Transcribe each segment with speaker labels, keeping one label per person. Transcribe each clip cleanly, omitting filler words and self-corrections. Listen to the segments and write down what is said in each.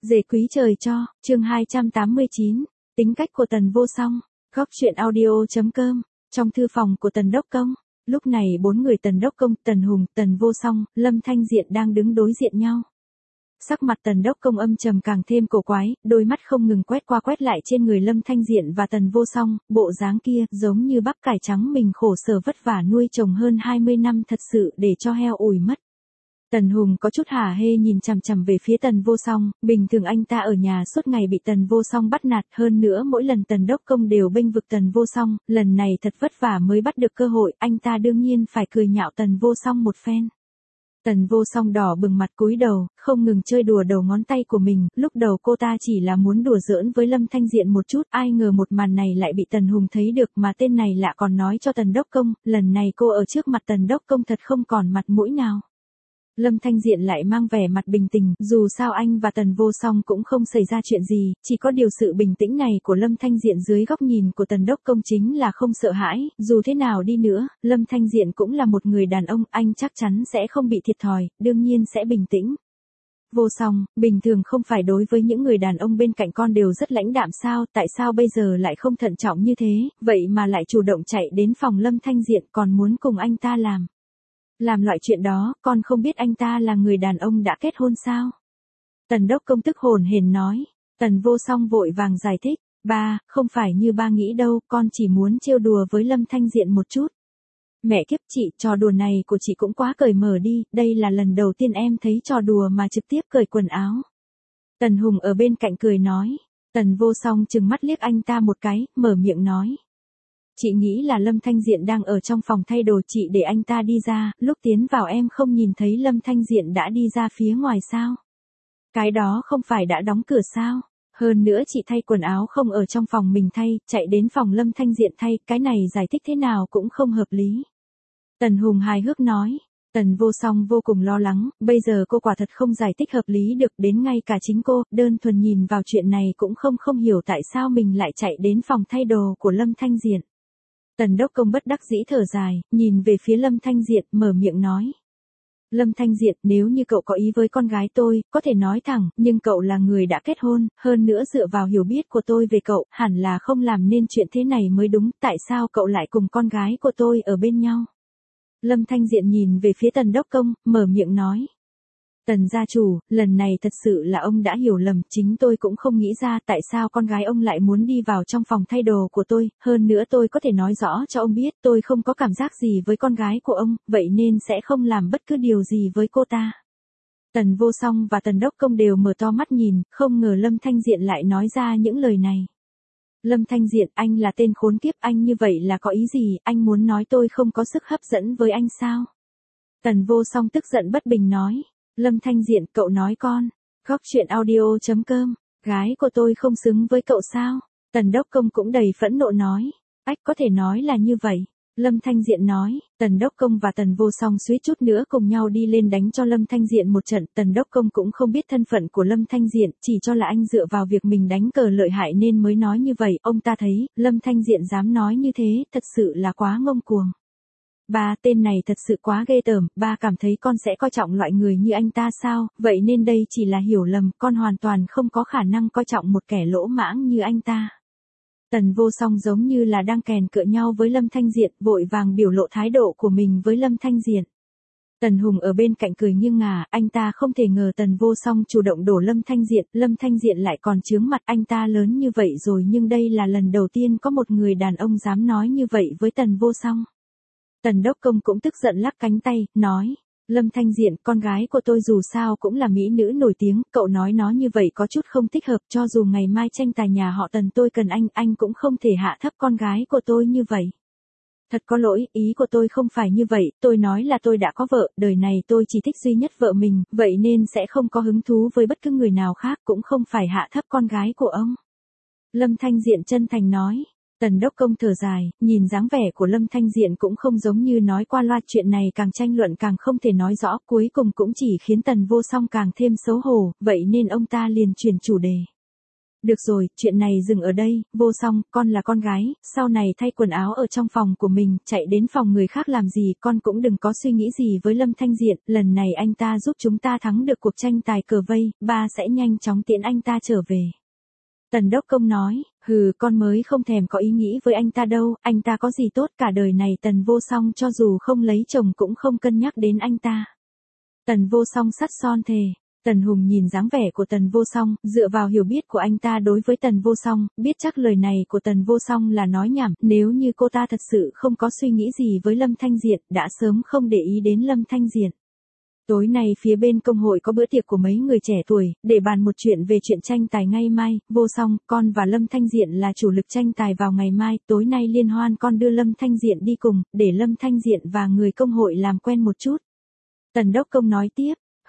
Speaker 1: Dề quý trời cho, chương 289, tính cách của Tần Vô Song, góc truyện audio.com, trong thư phòng của Tần Đốc Công, lúc này bốn người Tần Đốc Công, Tần Hùng, Tần Vô Song, Lâm Thanh Diện đang đứng đối diện nhau. Sắc mặt Tần Đốc Công âm trầm càng thêm cổ quái, đôi mắt không ngừng quét qua quét lại trên người Lâm Thanh Diện và Tần Vô Song, bộ dáng kia giống như bắp cải trắng mình khổ sở vất vả nuôi trồng hơn 20 năm thật sự để cho heo ủi mất. Tần Hùng có chút hả hê nhìn chằm chằm về phía Tần Vô Song, bình thường anh ta ở nhà suốt ngày bị Tần Vô Song bắt nạt, hơn nữa mỗi lần Tần Đốc Công đều bênh vực Tần Vô Song, lần này thật vất vả mới bắt được cơ hội, anh ta đương nhiên phải cười nhạo Tần Vô Song một phen. Tần Vô Song đỏ bừng mặt cúi đầu, không ngừng chơi đùa đầu ngón tay của mình, lúc đầu cô ta chỉ là muốn đùa giỡn với Lâm Thanh Diện một chút, ai ngờ một màn này lại bị Tần Hùng thấy được mà tên này lạ còn nói cho Tần Đốc Công, lần này cô ở trước mặt Tần Đốc Công thật không còn mặt mũi nào. Lâm Thanh Diện lại mang vẻ mặt bình tĩnh, dù sao anh và Tần Vô Song cũng không xảy ra chuyện gì, chỉ có điều sự bình tĩnh này của Lâm Thanh Diện dưới góc nhìn của Tần Đốc Công chính là không sợ hãi, dù thế nào đi nữa, Lâm Thanh Diện cũng là một người đàn ông, anh chắc chắn sẽ không bị thiệt thòi, đương nhiên sẽ bình tĩnh. Vô Song, bình thường không phải đối với những người đàn ông bên cạnh con đều rất lãnh đạm sao, tại sao bây giờ lại không thận trọng như thế, vậy mà lại chủ động chạy đến phòng Lâm Thanh Diện còn muốn cùng anh ta làm loại chuyện đó, con không biết anh ta là người đàn ông đã kết hôn sao? Tần Đốc Công tức hồn hển nói. Tần Vô Song vội vàng giải thích, ba, không phải như ba nghĩ đâu, con chỉ muốn trêu đùa với Lâm Thanh Diện một chút. Mẹ kiếp chị, trò đùa này của chị cũng quá cởi mở đi, đây là lần đầu tiên em thấy trò đùa mà trực tiếp cởi quần áo. Tần Hùng ở bên cạnh cười nói. Tần Vô Song trừng mắt liếc anh ta một cái, mở miệng nói. Chị nghĩ là Lâm Thanh Diện đang ở trong phòng thay đồ, chị để anh ta đi ra, lúc tiến vào em không nhìn thấy Lâm Thanh Diện đã đi ra phía ngoài sao? Cái đó không phải đã đóng cửa sao? Hơn nữa chị thay quần áo không ở trong phòng mình thay, chạy đến phòng Lâm Thanh Diện thay, cái này giải thích thế nào cũng không hợp lý. Tần Hùng hài hước nói. Tần Vô Song vô cùng lo lắng, bây giờ cô quả thật không giải thích hợp lý được, đến ngay cả chính cô, đơn thuần nhìn vào chuyện này cũng không hiểu tại sao mình lại chạy đến phòng thay đồ của Lâm Thanh Diện. Tần Đốc Công bất đắc dĩ thở dài, nhìn về phía Lâm Thanh Diện, mở miệng nói. Lâm Thanh Diện, nếu như cậu có ý với con gái tôi, có thể nói thẳng, nhưng cậu là người đã kết hôn, hơn nữa dựa vào hiểu biết của tôi về cậu, hẳn là không làm nên chuyện thế này mới đúng, tại sao cậu lại cùng con gái của tôi ở bên nhau? Lâm Thanh Diện nhìn về phía Tần Đốc Công, mở miệng nói. Tần gia chủ, lần này thật sự là ông đã hiểu lầm, chính tôi cũng không nghĩ ra tại sao con gái ông lại muốn đi vào trong phòng thay đồ của tôi, hơn nữa tôi có thể nói rõ cho ông biết tôi không có cảm giác gì với con gái của ông, vậy nên sẽ không làm bất cứ điều gì với cô ta. Tần Vô Song và Tần Đốc Công đều mở to mắt nhìn, không ngờ Lâm Thanh Diện lại nói ra những lời này. Lâm Thanh Diện, anh là tên khốn kiếp, anh như vậy là có ý gì, anh muốn nói tôi không có sức hấp dẫn với anh sao? Tần Vô Song tức giận bất bình nói. Lâm Thanh Diện, cậu nói con, góc truyện audio.com, gái của tôi không xứng với cậu sao? Tần Đốc Công cũng đầy phẫn nộ nói, ách có thể nói là như vậy. Lâm Thanh Diện nói, Tần Đốc Công và Tần Vô Song suýt chút nữa cùng nhau đi lên đánh cho Lâm Thanh Diện một trận, Tần Đốc Công cũng không biết thân phận của Lâm Thanh Diện, chỉ cho là anh dựa vào việc mình đánh cờ lợi hại nên mới nói như vậy, ông ta thấy, Lâm Thanh Diện dám nói như thế, thật sự là quá ngông cuồng. Ba, tên này thật sự quá ghê tởm, ba cảm thấy con sẽ coi trọng loại người như anh ta sao, vậy nên đây chỉ là hiểu lầm, con hoàn toàn không có khả năng coi trọng một kẻ lỗ mãng như anh ta. Tần Vô Song giống như là đang kèn cựa nhau với Lâm Thanh Diện, vội vàng biểu lộ thái độ của mình với Lâm Thanh Diện. Tần Hùng ở bên cạnh cười nghiêng ngả, anh ta không thể ngờ Tần Vô Song chủ động đổ Lâm Thanh Diện lại còn chướng mặt, anh ta lớn như vậy rồi nhưng đây là lần đầu tiên có một người đàn ông dám nói như vậy với Tần Vô Song. Tần Đốc Công cũng tức giận lắc cánh tay, nói, Lâm Thanh Diện, con gái của tôi dù sao cũng là mỹ nữ nổi tiếng, cậu nói nó như vậy có chút không thích hợp, cho dù ngày mai tranh tài nhà họ Tần tôi cần anh cũng không thể hạ thấp con gái của tôi như vậy. Thật có lỗi, ý của tôi không phải như vậy, tôi nói là tôi đã có vợ, đời này tôi chỉ thích duy nhất vợ mình, vậy nên sẽ không có hứng thú với bất cứ người nào khác, cũng không phải hạ thấp con gái của ông. Lâm Thanh Diện chân thành nói. Tần Đốc Công thở dài, nhìn dáng vẻ của Lâm Thanh Diện cũng không giống như nói qua loa, chuyện này càng tranh luận càng không thể nói rõ, cuối cùng cũng chỉ khiến Tần Vô Song càng thêm xấu hổ, vậy nên ông ta liền chuyển chủ đề. Được rồi, chuyện này dừng ở đây, Vô Song, con là con gái, sau này thay quần áo ở trong phòng của mình, chạy đến phòng người khác làm gì, con cũng đừng có suy nghĩ gì với Lâm Thanh Diện, lần này anh ta giúp chúng ta thắng được cuộc tranh tài cờ vây, ba sẽ nhanh chóng tiễn anh ta trở về. Tần Đốc Công nói, con mới không thèm có ý nghĩ với anh ta đâu, anh ta có gì tốt, cả đời này Tần Vô Song cho dù không lấy chồng cũng không cân nhắc đến anh ta. Tần Vô Song sắt son thề. Tần Hùng nhìn dáng vẻ của Tần Vô Song, dựa vào hiểu biết của anh ta đối với Tần Vô Song, biết chắc lời này của Tần Vô Song là nói nhảm, nếu như cô ta thật sự không có suy nghĩ gì với Lâm Thanh Diện, đã sớm không để ý đến Lâm Thanh Diện. Tối nay phía bên công hội có bữa tiệc của mấy người trẻ tuổi, để bàn một chuyện về chuyện tranh tài ngày mai, Vô Song, con và Lâm Thanh Diện là chủ lực tranh tài vào ngày mai, tối nay liên hoan con đưa Lâm Thanh Diện đi cùng, để Lâm Thanh Diện và người công hội làm quen một chút. Tần Đốc Công nói tiếp.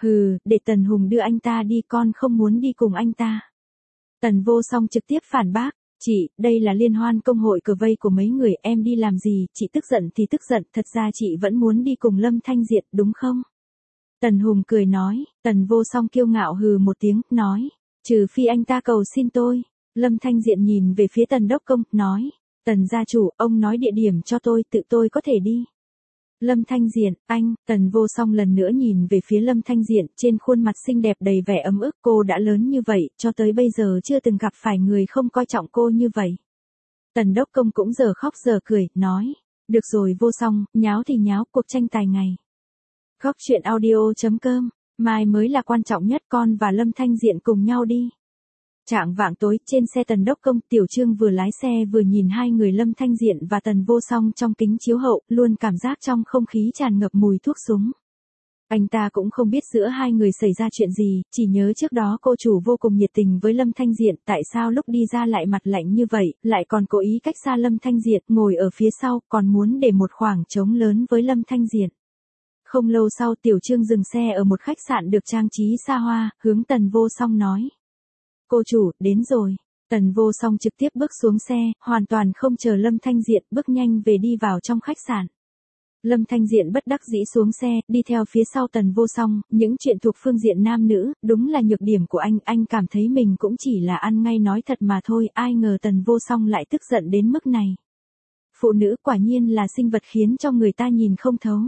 Speaker 1: Để Tần Hùng đưa anh ta đi, con không muốn đi cùng anh ta. Tần Vô Song trực tiếp phản bác, chị, đây là liên hoan công hội cờ vây của mấy người, em đi làm gì, chị tức giận thì tức giận, thật ra chị vẫn muốn đi cùng Lâm Thanh Diện, đúng không? Tần Hùng cười nói, Tần Vô Song kiêu ngạo một tiếng, nói, trừ phi anh ta cầu xin tôi. Lâm Thanh Diện nhìn về phía Tần Đốc Công, nói, Tần gia chủ, ông nói địa điểm cho tôi, tự tôi có thể đi. Lâm Thanh Diện, anh, Tần Vô Song lần nữa nhìn về phía Lâm Thanh Diện, trên khuôn mặt xinh đẹp đầy vẻ ấm ức, cô đã lớn như vậy, cho tới bây giờ chưa từng gặp phải người không coi trọng cô như vậy. Tần Đốc Công cũng giờ khóc giờ cười, nói, được rồi Vô Song, nháo thì nháo, cuộc tranh tài ngày. Góc truyện audio.com, mai mới là quan trọng nhất, con và Lâm Thanh Diện cùng nhau đi. Chạng vạng tối, trên xe Tần Đốc Công, Tiểu Trương vừa lái xe vừa nhìn hai người Lâm Thanh Diện và Tần Vô Song trong kính chiếu hậu, luôn cảm giác trong không khí tràn ngập mùi thuốc súng. Anh ta cũng không biết giữa hai người xảy ra chuyện gì, chỉ nhớ trước đó cô chủ vô cùng nhiệt tình với Lâm Thanh Diện, tại sao lúc đi ra lại mặt lạnh như vậy, lại còn cố ý cách xa Lâm Thanh Diện, ngồi ở phía sau, còn muốn để một khoảng trống lớn với Lâm Thanh Diện. Không lâu sau Tiểu Trương dừng xe ở một khách sạn được trang trí xa hoa, hướng Tần Vô Song nói. Cô chủ, đến rồi. Tần Vô Song trực tiếp bước xuống xe, hoàn toàn không chờ Lâm Thanh Diện, bước nhanh về đi vào trong khách sạn. Lâm Thanh Diện bất đắc dĩ xuống xe, đi theo phía sau Tần Vô Song, những chuyện thuộc phương diện nam nữ, đúng là nhược điểm của anh cảm thấy mình cũng chỉ là ăn ngay nói thật mà thôi, ai ngờ Tần Vô Song lại tức giận đến mức này. Phụ nữ quả nhiên là sinh vật khiến cho người ta nhìn không thấu.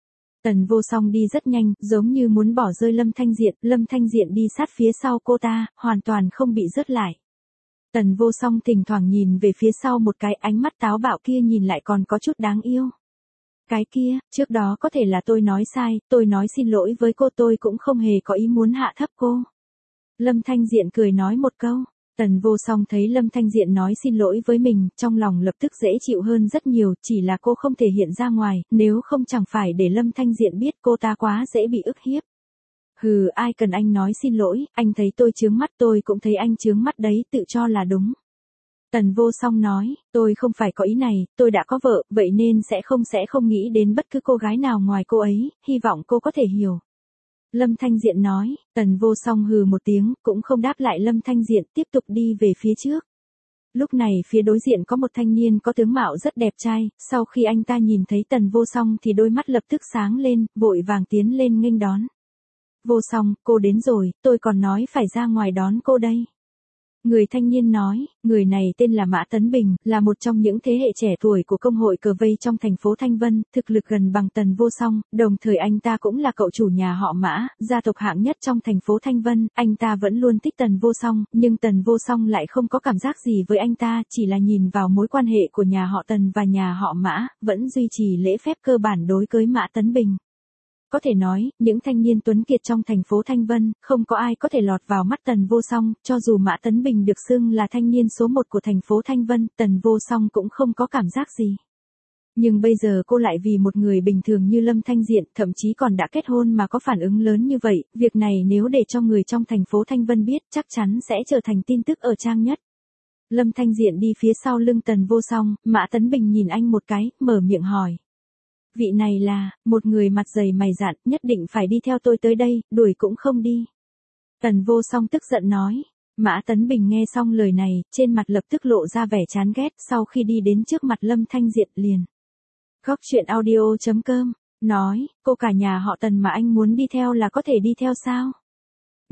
Speaker 1: Tần Vô Song đi rất nhanh, giống như muốn bỏ rơi Lâm Thanh Diện đi sát phía sau cô ta, hoàn toàn không bị rớt lại. Tần Vô Song thỉnh thoảng nhìn về phía sau một cái, ánh mắt táo bạo kia nhìn lại còn có chút đáng yêu. Cái kia, trước đó có thể là tôi nói sai, tôi nói xin lỗi với cô, tôi cũng không hề có ý muốn hạ thấp cô. Lâm Thanh Diện cười nói một câu. Tần Vô Song thấy Lâm Thanh Diện nói xin lỗi với mình, trong lòng lập tức dễ chịu hơn rất nhiều, chỉ là cô không thể hiện ra ngoài, nếu không chẳng phải để Lâm Thanh Diện biết cô ta quá dễ bị ức hiếp. Ai cần anh nói xin lỗi, anh thấy tôi chướng mắt, tôi cũng thấy anh chướng mắt đấy, tự cho là đúng. Tần Vô Song nói, tôi không phải có ý này, tôi đã có vợ, vậy nên sẽ không nghĩ đến bất cứ cô gái nào ngoài cô ấy, hy vọng cô có thể hiểu. Lâm Thanh Diện nói, Tần Vô Song một tiếng, cũng không đáp lại Lâm Thanh Diện, tiếp tục đi về phía trước. Lúc này phía đối diện có một thanh niên có tướng mạo rất đẹp trai, sau khi anh ta nhìn thấy Tần Vô Song thì đôi mắt lập tức sáng lên, vội vàng tiến lên nghênh đón. Vô Song, cô đến rồi, tôi còn nói phải ra ngoài đón cô đây. Người thanh niên nói, người này tên là Mã Tấn Bình, là một trong những thế hệ trẻ tuổi của công hội cờ vây trong thành phố Thanh Vân, thực lực gần bằng Tần Vô Song, đồng thời anh ta cũng là cậu chủ nhà họ Mã, gia tộc hạng nhất trong thành phố Thanh Vân, anh ta vẫn luôn thích Tần Vô Song, nhưng Tần Vô Song lại không có cảm giác gì với anh ta, chỉ là nhìn vào mối quan hệ của nhà họ Tần và nhà họ Mã, vẫn duy trì lễ phép cơ bản đối với Mã Tấn Bình. Có thể nói, những thanh niên tuấn kiệt trong thành phố Thanh Vân, không có ai có thể lọt vào mắt Tần Vô Song, cho dù Mã Tấn Bình được xưng là thanh niên số 1 của thành phố Thanh Vân, Tần Vô Song cũng không có cảm giác gì. Nhưng bây giờ cô lại vì một người bình thường như Lâm Thanh Diện, thậm chí còn đã kết hôn mà có phản ứng lớn như vậy, việc này nếu để cho người trong thành phố Thanh Vân biết, chắc chắn sẽ trở thành tin tức ở trang nhất. Lâm Thanh Diện đi phía sau lưng Tần Vô Song, Mã Tấn Bình nhìn anh một cái, mở miệng hỏi. Vị này là, một người mặt dày mày dạn, nhất định phải đi theo tôi tới đây, đuổi cũng không đi. Tần Vô Song tức giận nói. Mã Tấn Bình nghe xong lời này, trên mặt lập tức lộ ra vẻ chán ghét, sau khi đi đến trước mặt Lâm Thanh Diện liền. Góc truyện audio.com, nói, cô cả nhà họ Tần mà anh muốn đi theo là có thể đi theo sao?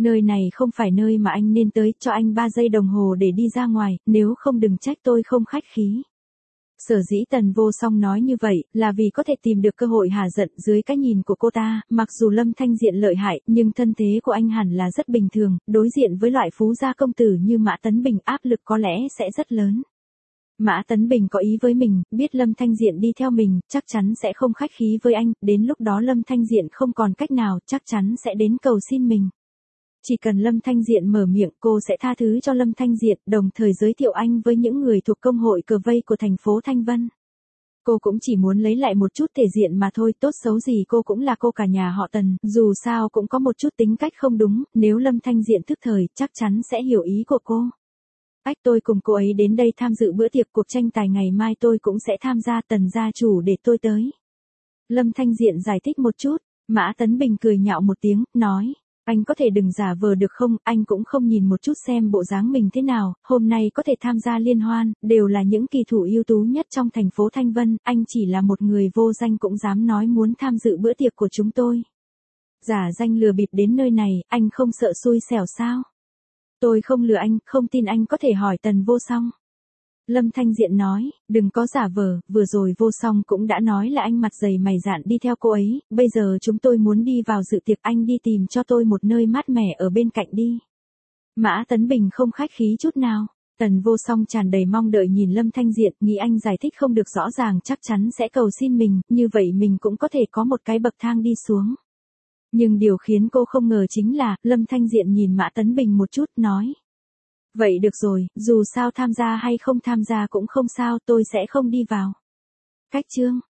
Speaker 1: Nơi này không phải nơi mà anh nên tới, cho anh 3 giây đồng hồ để đi ra ngoài, nếu không đừng trách tôi không khách khí. Sở dĩ Tần Vô Song nói như vậy, là vì có thể tìm được cơ hội hả giận dưới cái nhìn của cô ta, mặc dù Lâm Thanh Diện lợi hại, nhưng thân thế của anh hẳn là rất bình thường, đối diện với loại phú gia công tử như Mã Tấn Bình áp lực có lẽ sẽ rất lớn. Mã Tấn Bình có ý với mình, biết Lâm Thanh Diện đi theo mình, chắc chắn sẽ không khách khí với anh, đến lúc đó Lâm Thanh Diện không còn cách nào, chắc chắn sẽ đến cầu xin mình. Chỉ cần Lâm Thanh Diện mở miệng cô sẽ tha thứ cho Lâm Thanh Diện, đồng thời giới thiệu anh với những người thuộc công hội cờ vây của thành phố Thanh Vân. Cô cũng chỉ muốn lấy lại một chút thể diện mà thôi, tốt xấu gì cô cũng là cô cả nhà họ Tần, dù sao cũng có một chút tính cách không đúng, nếu Lâm Thanh Diện thức thời chắc chắn sẽ hiểu ý của cô. Tôi cùng cô ấy đến đây tham dự bữa tiệc cuộc tranh tài ngày mai tôi cũng sẽ tham gia, Tần gia chủ để tôi tới. Lâm Thanh Diện giải thích một chút, Mã Tấn Bình cười nhạo một tiếng, nói. Anh có thể đừng giả vờ được không, anh cũng không nhìn một chút xem bộ dáng mình thế nào, hôm nay có thể tham gia liên hoan, đều là những kỳ thủ ưu tú nhất trong thành phố Thanh Vân, anh chỉ là một người vô danh cũng dám nói muốn tham dự bữa tiệc của chúng tôi. Giả danh lừa bịp đến nơi này, anh không sợ xui xẻo sao? Tôi không lừa anh, không tin anh có thể hỏi Tần Vô Song. Lâm Thanh Diện nói, đừng có giả vờ, vừa rồi Vô Song cũng đã nói là anh mặt dày mày dạn đi theo cô ấy, bây giờ chúng tôi muốn đi vào dự tiệc, anh đi tìm cho tôi một nơi mát mẻ ở bên cạnh đi. Mã Tấn Bình không khách khí chút nào, Tần Vô Song tràn đầy mong đợi nhìn Lâm Thanh Diện, nghĩ anh giải thích không được rõ ràng chắc chắn sẽ cầu xin mình, như vậy mình cũng có thể có một cái bậc thang đi xuống. Nhưng điều khiến cô không ngờ chính là, Lâm Thanh Diện nhìn Mã Tấn Bình một chút, nói. Vậy được rồi, dù sao tham gia hay không tham gia cũng không sao, tôi sẽ không đi vào. Cách chương